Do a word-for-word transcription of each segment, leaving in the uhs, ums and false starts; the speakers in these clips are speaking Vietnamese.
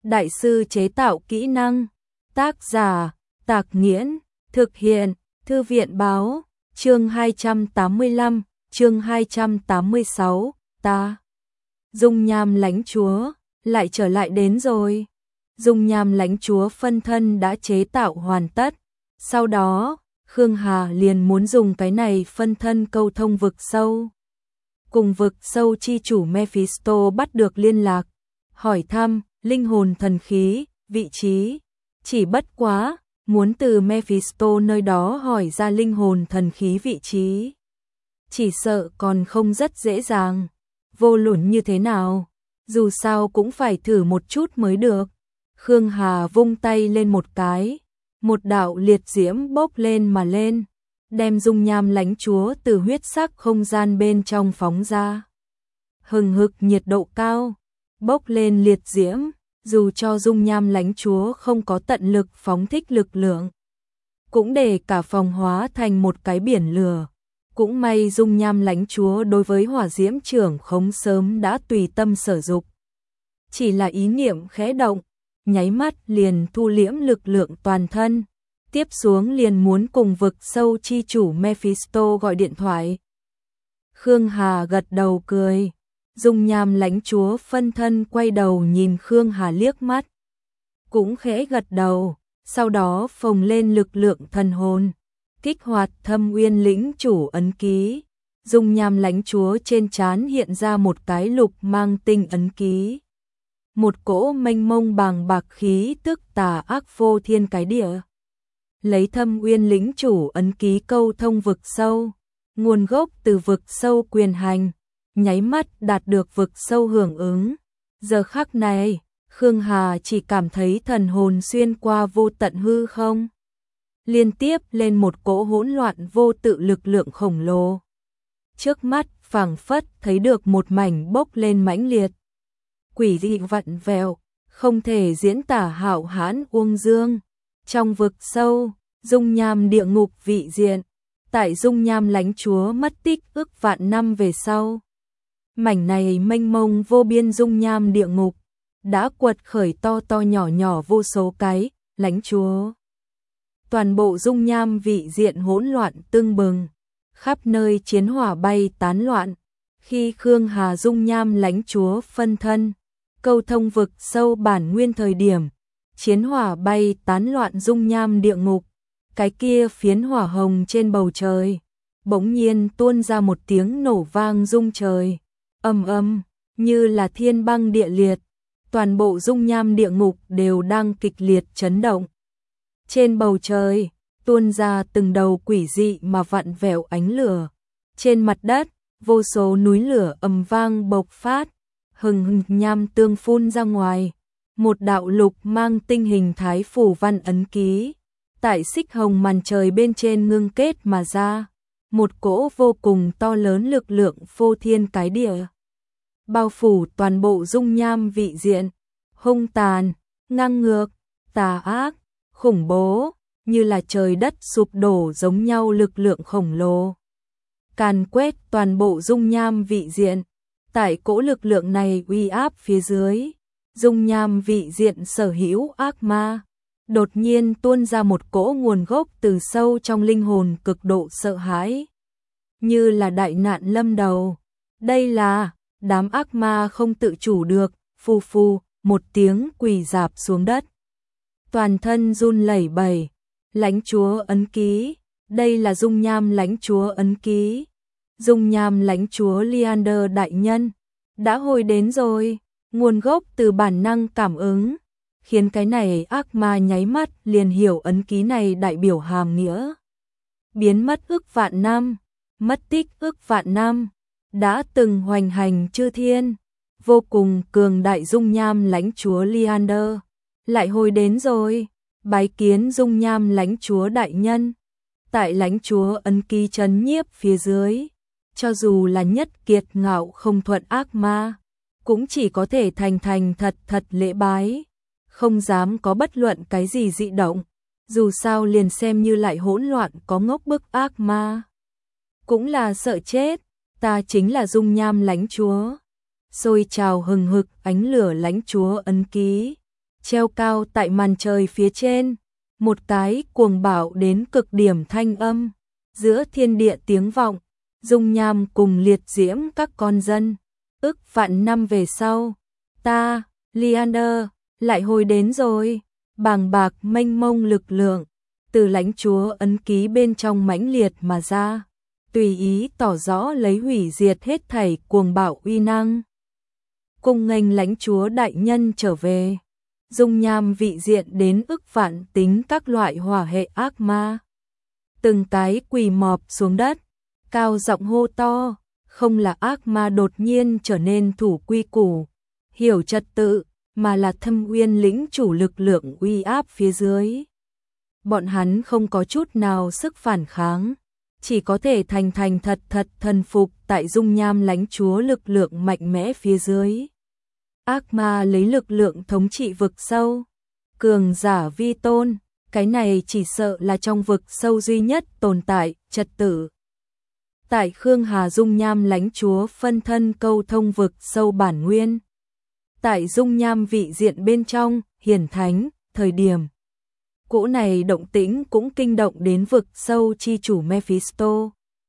Đại sư chế tạo kỹ năng. Tác giả Tạc Nghiễn. Thực hiện Thư viện Báo. Chương hai trăm tám mươi lăm, chương hai trăm tám mươi sáu, ta. Dung nham lãnh chúa, lại trở lại đến rồi. Dung nham lãnh chúa phân thân đã chế tạo hoàn tất. Sau đó, Khương Hà liền muốn dùng cái này phân thân câu thông vực sâu. Cùng vực sâu chi chủ Mephisto bắt được liên lạc, hỏi thăm linh hồn thần khí, vị trí. Chỉ bất quá, muốn từ Mephisto nơi đó hỏi ra linh hồn thần khí vị trí. Chỉ sợ còn không rất dễ dàng. Vô luận như thế nào, dù sao cũng phải thử một chút mới được. Khương Hà vung tay lên một cái, một đạo liệt diễm bốc lên mà lên, đem dung nham lãnh chúa từ huyết sắc không gian bên trong phóng ra. Hừng hực nhiệt độ cao, bốc lên liệt diễm, dù cho dung nham lãnh chúa không có tận lực phóng thích lực lượng, cũng để cả phòng hóa thành một cái biển lửa. Cũng may dung nham lãnh chúa đối với hỏa diễm trưởng khống sớm đã tùy tâm sử dụng. Chỉ là ý niệm khẽ động, nháy mắt liền thu liễm lực lượng toàn thân, tiếp xuống liền muốn cùng vực sâu chi chủ Mephisto gọi điện thoại. Khương Hà gật đầu cười, dung nham lãnh chúa phân thân quay đầu nhìn Khương Hà liếc mắt, cũng khẽ gật đầu, sau đó phồng lên lực lượng thần hồn, kích hoạt Thâm Uyên lĩnh chủ ấn ký. Dung nham lãnh chúa trên trán hiện ra một cái lục mang tinh ấn ký. Một cỗ mênh mông bàng bạc khí tức tà ác vô thiên cái địa. Lấy Thâm Uyên lĩnh chủ ấn ký câu thông vực sâu, nguồn gốc từ vực sâu quyền hành, nháy mắt đạt được vực sâu hưởng ứng. Giờ khắc này, Khương Hà chỉ cảm thấy thần hồn xuyên qua vô tận hư không, liên tiếp lên một cỗ hỗn loạn vô tự lực lượng khổng lồ. Trước mắt phảng phất thấy được một mảnh bốc lên mãnh liệt, quỷ dị vặn vẹo, không thể diễn tả hạo hãn uông dương. Trong vực sâu, dung nham địa ngục vị diện, tại dung nham lãnh chúa mất tích ước vạn năm về sau, mảnh này mênh mông vô biên dung nham địa ngục đã quật khởi to to nhỏ nhỏ vô số cái lãnh chúa. Toàn bộ dung nham vị diện hỗn loạn tưng bừng, khắp nơi chiến hỏa bay tán loạn. Khi Khương Hà dung nham lãnh chúa phân thân câu thông vực sâu bản nguyên thời điểm, chiến hỏa bay tán loạn dung nham địa ngục, cái kia phiến hỏa hồng trên bầu trời bỗng nhiên tuôn ra một tiếng nổ vang rung trời, ầm ầm, như là thiên băng địa liệt. Toàn bộ dung nham địa ngục đều đang kịch liệt chấn động. Trên bầu trời tuôn ra từng đầu quỷ dị mà vặn vẹo ánh lửa. Trên mặt đất, vô số núi lửa ầm vang bộc phát, hừng hừng nham tương phun ra ngoài. Một đạo lục mang tinh hình thái phủ văn ấn ký, tại xích hồng màn trời bên trên ngưng kết mà ra. Một cỗ vô cùng to lớn lực lượng phô thiên cái địa, bao phủ toàn bộ dung nham vị diện, hung tàn, ngang ngược, tà ác, khủng bố, như là trời đất sụp đổ giống nhau lực lượng khổng lồ. Càn quét toàn bộ dung nham vị diện, tại cỗ lực lượng này uy áp phía dưới, dung nham vị diện sở hữu ác ma, đột nhiên tuôn ra một cỗ nguồn gốc từ sâu trong linh hồn cực độ sợ hãi. Như là đại nạn lâm đầu. Đây là, đám ác ma không tự chủ được, phù phù, một tiếng quỳ rạp xuống đất. Toàn thân run lẩy bẩy, lãnh chúa ấn ký, đây là dung nham lãnh chúa ấn ký. Dung nham lãnh chúa Leander đại nhân, đã hồi đến rồi, nguồn gốc từ bản năng cảm ứng, khiến cái này ác ma nháy mắt liền hiểu ấn ký này đại biểu hàm nghĩa. Biến mất ước vạn năm, mất tích ước vạn năm, đã từng hoành hành chư thiên, vô cùng cường đại dung nham lãnh chúa Leander, lại hồi đến rồi, bái kiến dung nham lãnh chúa đại nhân. Tại lãnh chúa ấn ký trấn nhiếp phía dưới, cho dù là nhất kiệt ngạo không thuận ác ma, cũng chỉ có thể thành thành thật thật lễ bái, không dám có bất luận cái gì dị động, dù sao liền xem như lại hỗn loạn có ngốc bức ác ma, cũng là sợ chết. Ta chính là dung nham lãnh chúa. Sôi trào hừng hực ánh lửa lãnh chúa ấn ký, treo cao tại màn trời phía trên, một cái cuồng bạo đến cực điểm thanh âm, giữa thiên địa tiếng vọng, dung nham cùng liệt diễm các con dân, ức vạn năm về sau, ta, Liander, lại hồi đến rồi, bàng bạc mênh mông lực lượng, từ lãnh chúa ấn ký bên trong mãnh liệt mà ra, tùy ý tỏ rõ lấy hủy diệt hết thảy cuồng bạo uy năng. Cung nghênh lãnh chúa đại nhân trở về, dung nham vị diện đến ức vạn tính các loại hỏa hệ ác ma. Từng cái quỳ mọp xuống đất, cao giọng hô to, không là ác ma đột nhiên trở nên thủ quy củ, hiểu trật tự, mà là Thâm Uyên lĩnh chủ lực lượng uy áp phía dưới. Bọn hắn không có chút nào sức phản kháng, chỉ có thể thành thành thật thật thần phục tại dung nham lãnh chúa lực lượng mạnh mẽ phía dưới. Ác ma lấy lực lượng thống trị vực sâu, cường giả vi tôn, cái này chỉ sợ là trong vực sâu duy nhất tồn tại trật tự. Tại Khương Hà dung nham lãnh chúa phân thân câu thông vực sâu bản nguyên. Tại dung nham vị diện bên trong, hiển thánh, thời điểm. Cỗ này động tĩnh cũng kinh động đến vực sâu chi chủ Mephisto.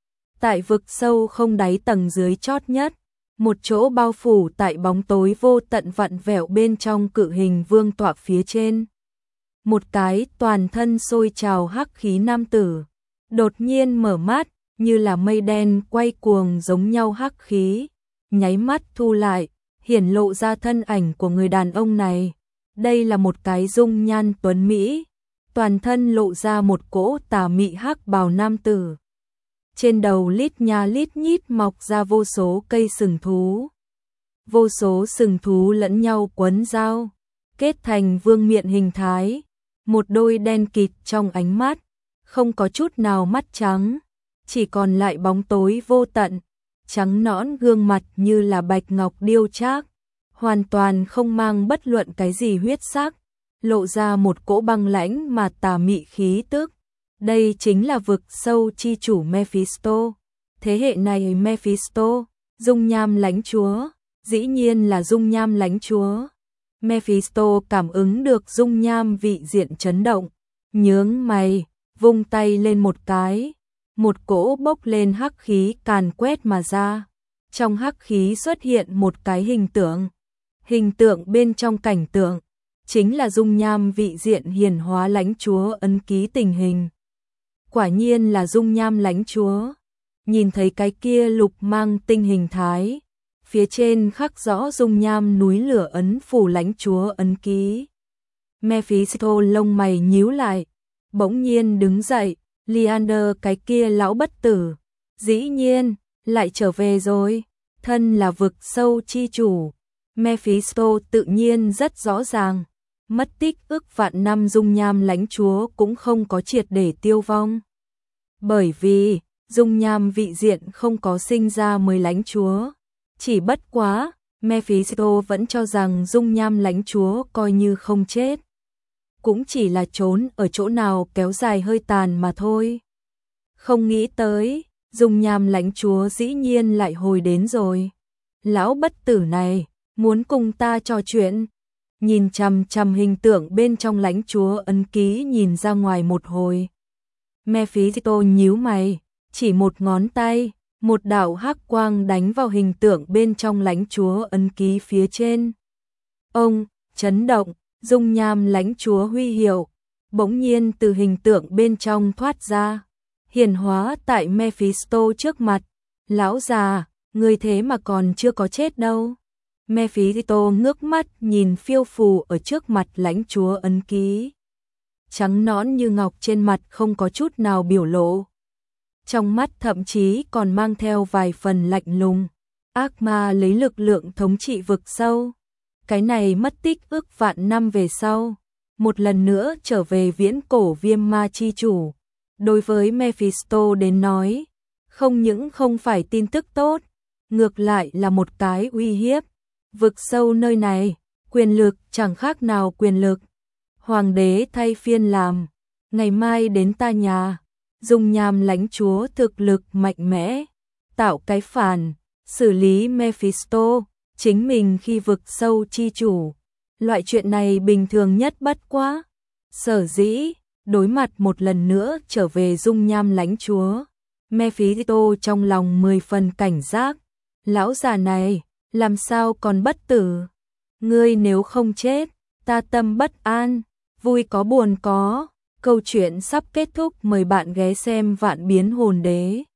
Tại vực sâu không đáy tầng dưới chót nhất, một chỗ bao phủ tại bóng tối vô tận vặn vẹo bên trong cự hình vương tọa phía trên. Một cái toàn thân sôi trào hắc khí nam tử, đột nhiên mở mắt, như là mây đen quay cuồng giống nhau hắc khí, nháy mắt thu lại, hiển lộ ra thân ảnh của người đàn ông này. Đây là một cái dung nhan tuấn Mỹ, toàn thân lộ ra một cỗ tà mị hắc bào nam tử. Trên đầu lít nha lít nhít mọc ra vô số cây sừng thú. Vô số sừng thú lẫn nhau quấn giao, kết thành vương miện hình thái. Một đôi đen kịt trong ánh mắt, không có chút nào mắt trắng, chỉ còn lại bóng tối vô tận, trắng nõn gương mặt như là bạch ngọc điêu trác, hoàn toàn không mang bất luận cái gì huyết sắc, lộ ra một cỗ băng lãnh mà tà mị khí tức. Đây chính là vực sâu chi chủ Mephisto. Thế hệ này Mephisto, dung nham lãnh chúa, dĩ nhiên là dung nham lãnh chúa. Mephisto cảm ứng được dung nham vị diện chấn động, nhướng mày, vung tay lên một cái, một cỗ bốc lên hắc khí càn quét mà ra. Trong hắc khí xuất hiện một cái hình tượng, hình tượng bên trong cảnh tượng, chính là dung nham vị diện hiển hóa lãnh chúa ấn ký tình hình. Quả nhiên là dung nham lãnh chúa, nhìn thấy cái kia lục mang tinh hình thái. Phía trên khắc rõ dung nham núi lửa ấn phủ lãnh chúa ấn ký. Mephisto lông mày nhíu lại, bỗng nhiên đứng dậy, Liander cái kia lão bất tử, dĩ nhiên, lại trở về rồi, thân là vực sâu chi chủ. Mephisto tự nhiên rất rõ ràng, mất tích ức vạn năm dung nham lãnh chúa cũng không có triệt để tiêu vong. Bởi vì, dung nham vị diện không có sinh ra mới lãnh chúa. Chỉ bất quá, Mephisto vẫn cho rằng dung nham lãnh chúa coi như không chết. Cũng chỉ là trốn ở chỗ nào kéo dài hơi tàn mà thôi. Không nghĩ tới, dung nham lãnh chúa dĩ nhiên lại hồi đến rồi. Lão bất tử này, muốn cùng ta trò chuyện. Nhìn chằm chằm hình tượng bên trong lãnh chúa ấn ký nhìn ra ngoài một hồi. Mephisto nhíu mày, chỉ một ngón tay. Một đạo hắc quang đánh vào hình tượng bên trong lãnh chúa ấn ký phía trên. Ông, chấn động, dung nham lãnh chúa huy hiệu, bỗng nhiên từ hình tượng bên trong thoát ra, hiển hóa tại Mephisto trước mặt. Lão già, người thế mà còn chưa có chết đâu. Mephisto ngước mắt nhìn phiêu phù ở trước mặt lãnh chúa ấn ký. Trắng nõn như ngọc trên mặt không có chút nào biểu lộ. Trong mắt thậm chí còn mang theo vài phần lạnh lùng. Ác ma lấy lực lượng thống trị vực sâu. Cái này mất tích ước vạn năm về sau, một lần nữa trở về viễn cổ viêm ma chi chủ. Đối với Mephisto đến nói, không những không phải tin tức tốt, ngược lại là một cái uy hiếp. Vực sâu nơi này, quyền lực chẳng khác nào quyền lực. Hoàng đế thay phiên làm, ngày mai đến ta nhà. Dung nham lãnh chúa thực lực mạnh mẽ, tạo cái phản, xử lý Mephisto, chính mình khi vực sâu chi chủ, Loại chuyện này bình thường nhất bất quá. Sở dĩ, đối mặt một lần nữa trở về dung nham lãnh chúa, Mephisto trong lòng mười phần cảnh giác. Lão già này, làm sao còn bất tử? Ngươi nếu không chết, ta tâm bất an, vui có buồn có. Câu chuyện sắp kết thúc, mời bạn ghé xem Vạn Biến Hồn Đế.